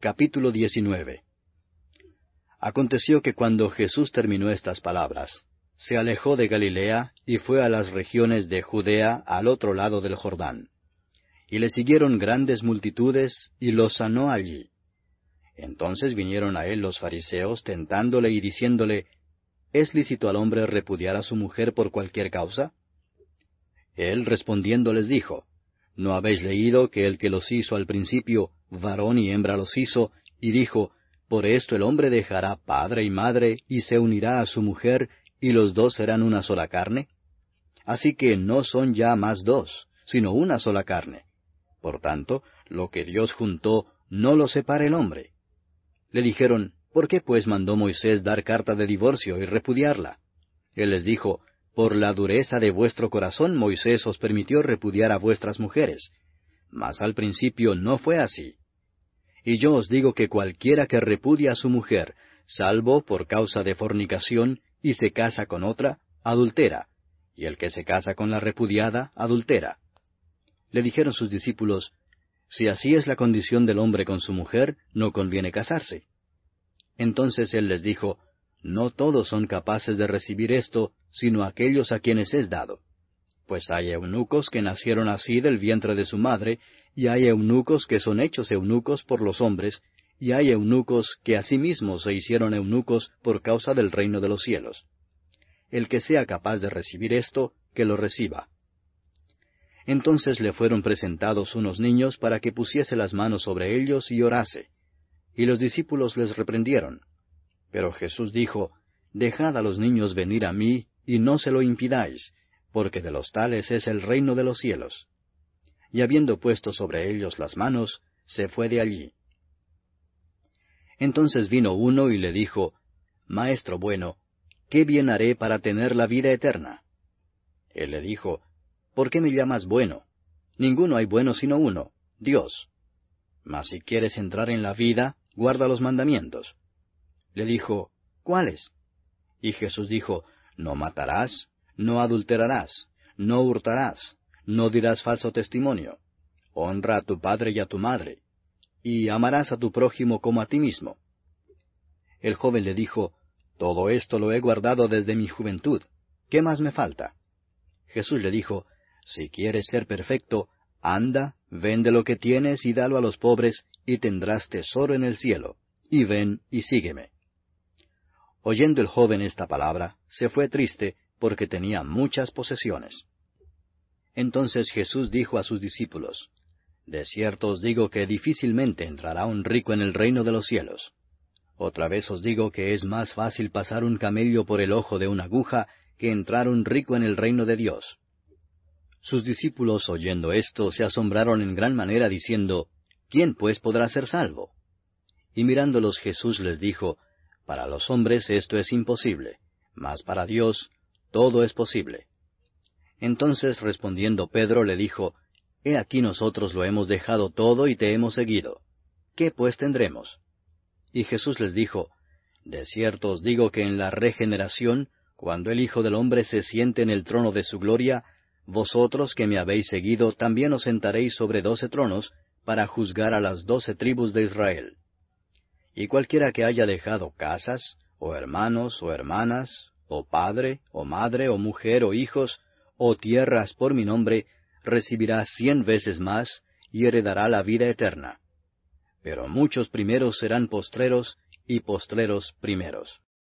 Capítulo 19. Aconteció que cuando Jesús terminó estas palabras, se alejó de Galilea y fue a las regiones de Judea al otro lado del Jordán. Y le siguieron grandes multitudes, y los sanó allí. Entonces vinieron a él los fariseos, tentándole y diciéndole, ¿es lícito al hombre repudiar a su mujer por cualquier causa? Él respondiendo les dijo, ¿no habéis leído que el que los hizo al principio, varón y hembra los hizo, y dijo, por esto el hombre dejará padre y madre, y se unirá a su mujer, y los dos serán una sola carne? Así que no son ya más dos, sino una sola carne. Por tanto, lo que Dios juntó, no lo separe el hombre. Le dijeron, ¿por qué pues mandó Moisés dar carta de divorcio y repudiarla? Él les dijo, por la dureza de vuestro corazón Moisés os permitió repudiar a vuestras mujeres, mas al principio no fue así. Y yo os digo que cualquiera que repudia a su mujer, salvo por causa de fornicación, y se casa con otra, adultera, y el que se casa con la repudiada, adultera. Le dijeron sus discípulos, si así es la condición del hombre con su mujer, no conviene casarse. Entonces él les dijo, no todos son capaces de recibir esto, sino aquellos a quienes es dado. Pues hay eunucos que nacieron así del vientre de su madre, y hay eunucos que son hechos eunucos por los hombres, y hay eunucos que asimismo se hicieron eunucos por causa del reino de los cielos. El que sea capaz de recibir esto, que lo reciba. Entonces le fueron presentados unos niños para que pusiese las manos sobre ellos y orase. Y los discípulos les reprendieron. Pero Jesús dijo, dejad a los niños venir a mí, y no se lo impidáis, porque de los tales es el reino de los cielos. Y habiendo puesto sobre ellos las manos, se fue de allí. Entonces vino uno y le dijo, Maestro bueno, ¿qué bien haré para tener la vida eterna? Él le dijo, ¿por qué me llamas bueno? Ninguno hay bueno sino uno, Dios. Mas si quieres entrar en la vida, guarda los mandamientos. Le dijo, ¿cuáles? Y Jesús dijo, no matarás, no adulterarás, no hurtarás, no dirás falso testimonio, honra a tu padre y a tu madre, y amarás a tu prójimo como a ti mismo. El joven le dijo, todo esto lo he guardado desde mi juventud, ¿qué más me falta? Jesús le dijo, si quieres ser perfecto, anda, vende lo que tienes y dalo a los pobres, y tendrás tesoro en el cielo, y ven y sígueme. Oyendo el joven esta palabra, se fue triste, porque tenía muchas posesiones. Entonces Jesús dijo a sus discípulos, de cierto os digo que difícilmente entrará un rico en el reino de los cielos. Otra vez os digo que es más fácil pasar un camello por el ojo de una aguja, que entrar un rico en el reino de Dios. Sus discípulos, oyendo esto, se asombraron en gran manera, diciendo, ¿quién pues podrá ser salvo? Y mirándolos Jesús les dijo, para los hombres esto es imposible, mas para Dios todo es posible. Entonces respondiendo Pedro le dijo, He aquí nosotros lo hemos dejado todo y te hemos seguido. ¿Qué pues tendremos? Y Jesús les dijo, de cierto os digo que en la regeneración, cuando el Hijo del Hombre se siente en el trono de su gloria, vosotros que me habéis seguido también os sentaréis sobre 12 tronos, para juzgar a las 12 tribus de Israel. Y cualquiera que haya dejado casas, o hermanos, o hermanas, o padre, o madre, o mujer, o hijos, o tierras por mi nombre, recibirá 100 veces más, y heredará la vida eterna. Pero muchos primeros serán postreros, y postreros primeros.